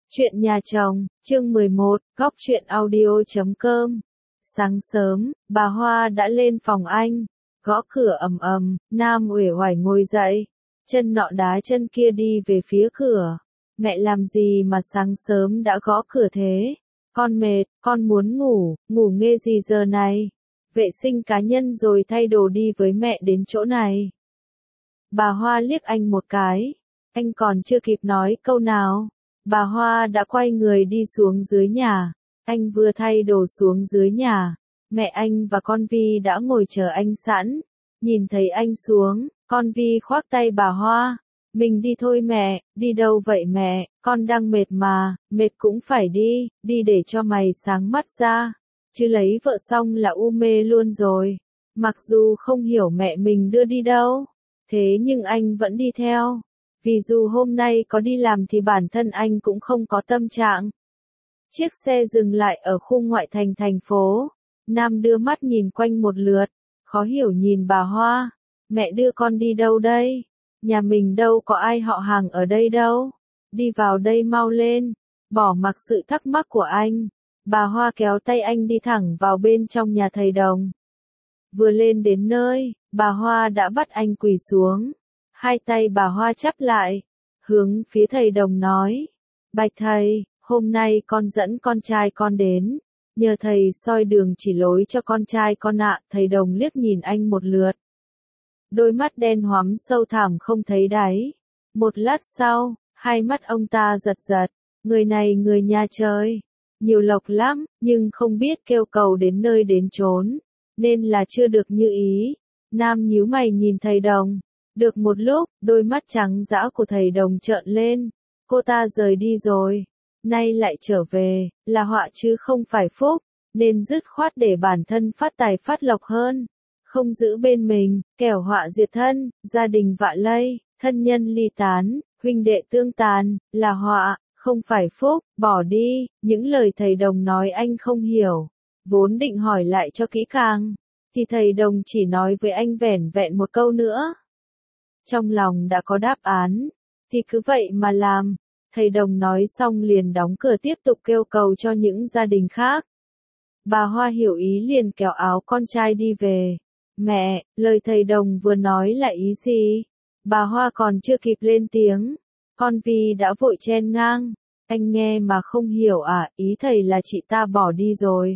Chuyện nhà chồng, chương 11, góc chuyện audio.com. Sáng sớm, bà Hoa đã lên phòng anh, gõ cửa ầm ầm, Nam uể oải ngồi dậy, chân nọ đá chân kia đi về phía cửa. Mẹ làm gì mà sáng sớm đã gõ cửa thế? Con mệt, con muốn ngủ, ngủ nghe gì giờ này? Vệ sinh cá nhân rồi thay đồ đi với mẹ đến chỗ này. Bà Hoa liếc anh một cái, anh còn chưa kịp nói câu nào. Bà Hoa đã quay người đi xuống dưới nhà. Anh vừa thay đồ xuống dưới nhà, mẹ anh và con Vi đã ngồi chờ anh sẵn. Nhìn thấy anh xuống, con Vi khoác tay bà Hoa. Mình đi thôi mẹ. Đi đâu vậy mẹ? Con đang mệt mà, mệt cũng phải đi, đi để cho mày sáng mắt ra. Chứ lấy vợ xong là u mê luôn rồi. Mặc dù không hiểu mẹ mình đưa đi đâu, thế nhưng anh vẫn đi theo. Vì dù hôm nay có đi làm thì bản thân anh cũng không có tâm trạng. Chiếc xe dừng lại ở khu ngoại thành thành phố. Nam đưa mắt nhìn quanh một lượt, khó hiểu nhìn bà Hoa. Mẹ đưa con đi đâu đây? Nhà mình đâu có ai họ hàng ở đây đâu. Đi vào đây mau lên. Bỏ mặc sự thắc mắc của anh, bà Hoa kéo tay anh đi thẳng vào bên trong nhà thầy Đồng. Vừa lên đến nơi, bà Hoa đã bắt anh quỳ xuống. Hai tay bà Hoa chắp lại, hướng phía thầy Đồng nói: Bạch thầy, hôm nay con dẫn con trai con đến, nhờ thầy soi đường chỉ lối cho con trai con ạ. Thầy Đồng liếc nhìn anh một lượt. Đôi mắt đen hoắm sâu thẳm không thấy đáy. Một lát sau, hai mắt ông ta giật giật. Người này người nhà trời, nhiều lộc lắm, nhưng không biết kêu cầu đến nơi đến chốn, nên là chưa được như ý. Nam nhíu mày nhìn thầy Đồng. Được một lúc, đôi mắt trắng dã của thầy Đồng trợn lên. Cô ta rời đi rồi, nay lại trở về, là họa chứ không phải phúc, nên dứt khoát để bản thân phát tài phát lộc hơn. Không giữ bên mình, kẻo họa diệt thân, gia đình vạ lây, thân nhân ly tán, huynh đệ tương tàn, là họa, không phải phúc, bỏ đi. Những lời thầy Đồng nói anh không hiểu, vốn định hỏi lại cho kỹ càng, thì thầy Đồng chỉ nói với anh vẻn vẹn một câu nữa. Trong lòng đã có đáp án, thì cứ vậy mà làm. Thầy Đồng nói xong liền đóng cửa tiếp tục kêu cầu cho những gia đình khác. Bà Hoa hiểu ý liền kéo áo con trai đi về. Mẹ, lời thầy Đồng vừa nói là ý gì? Bà Hoa còn chưa kịp lên tiếng, con Vi đã vội chen ngang. Anh nghe mà không hiểu à? Ý thầy là chị ta bỏ đi rồi,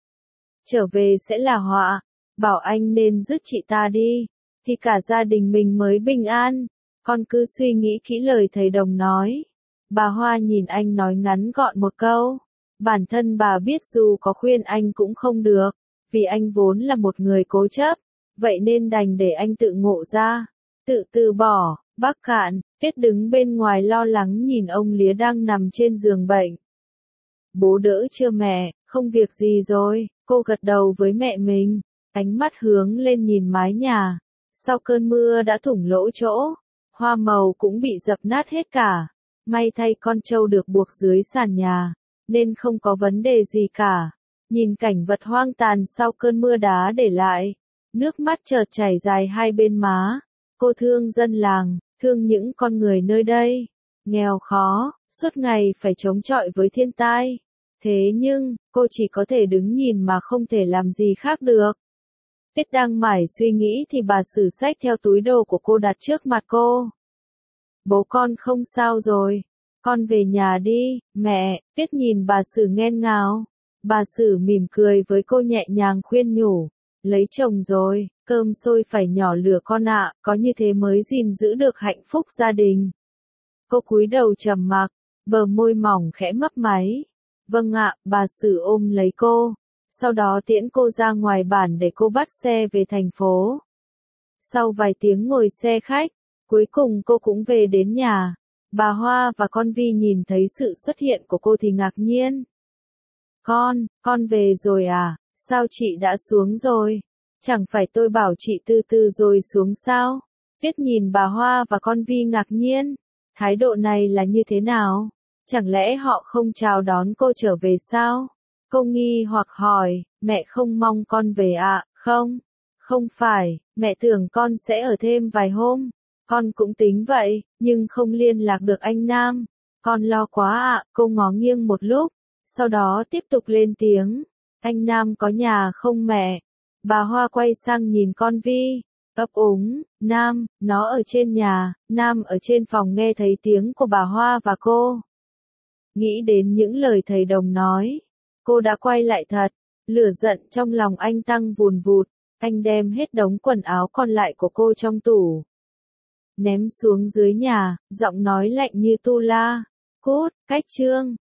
trở về sẽ là họa, bảo anh nên dứt chị ta đi, thì cả gia đình mình mới bình an. Con cứ suy nghĩ kỹ lời thầy Đồng nói. Bà Hoa nhìn anh nói ngắn gọn một câu. Bản thân bà biết dù có khuyên anh cũng không được, vì anh vốn là một người cố chấp, vậy nên đành để anh tự ngộ ra, tự từ bỏ. Bác Cạn, Kết đứng bên ngoài lo lắng nhìn ông Lía đang nằm trên giường bệnh. Bố đỡ chưa mẹ? Không việc gì rồi, cô gật đầu với mẹ mình, ánh mắt hướng lên nhìn mái nhà. Sau cơn mưa đã thủng lỗ chỗ, hoa màu cũng bị dập nát hết cả. May thay con trâu được buộc dưới sàn nhà, nên không có vấn đề gì cả. Nhìn cảnh vật hoang tàn sau cơn mưa đá để lại, nước mắt chợt chảy dài hai bên má. Cô thương dân làng, thương những con người nơi đây, nghèo khó, suốt ngày phải chống chọi với thiên tai. Thế nhưng, cô chỉ có thể đứng nhìn mà không thể làm gì khác được. Tuyết đang mải suy nghĩ thì bà Sử xách theo túi đồ của cô đặt trước mặt cô. Bố con không sao rồi, con về nhà đi, mẹ. Tuyết nhìn bà Sử nghẹn ngào. Bà Sử mỉm cười với cô nhẹ nhàng khuyên nhủ. Lấy chồng rồi, cơm sôi phải nhỏ lửa con ạ, có như thế mới gìn giữ được hạnh phúc gia đình. Cô cúi đầu trầm mặc, bờ môi mỏng khẽ mấp máy. Vâng ạ. Bà Sử ôm lấy cô, sau đó tiễn cô ra ngoài bản để cô bắt xe về thành phố. Sau vài tiếng ngồi xe khách, cuối cùng cô cũng về đến nhà. Bà Hoa và con Vi nhìn thấy sự xuất hiện của cô thì ngạc nhiên. Con về rồi à? Sao chị đã xuống rồi? Chẳng phải tôi bảo chị từ từ rồi xuống sao? Tuyết nhìn bà Hoa và con Vi ngạc nhiên. Thái độ này là như thế nào? Chẳng lẽ họ không chào đón cô trở về sao? Cô nghi hoặc hỏi, mẹ không mong con về ạ? Không phải, mẹ tưởng con sẽ ở thêm vài hôm. Con cũng tính vậy, nhưng không liên lạc được anh Nam. Con lo quá ạ, cô ngó nghiêng một lúc, sau đó tiếp tục lên tiếng. Anh Nam có nhà không mẹ? Bà Hoa quay sang nhìn con Vi, ấp úng, Nam, nó ở trên nhà. Nam ở trên phòng nghe thấy tiếng của bà Hoa và cô. Nghĩ đến những lời thầy Đồng nói, cô đã quay lại thật. Lửa giận trong lòng anh tăng vùn vụt, anh đem hết đống quần áo còn lại của cô trong tủ, ném xuống dưới nhà, giọng nói lạnh như tu la. Cút, cách Trương.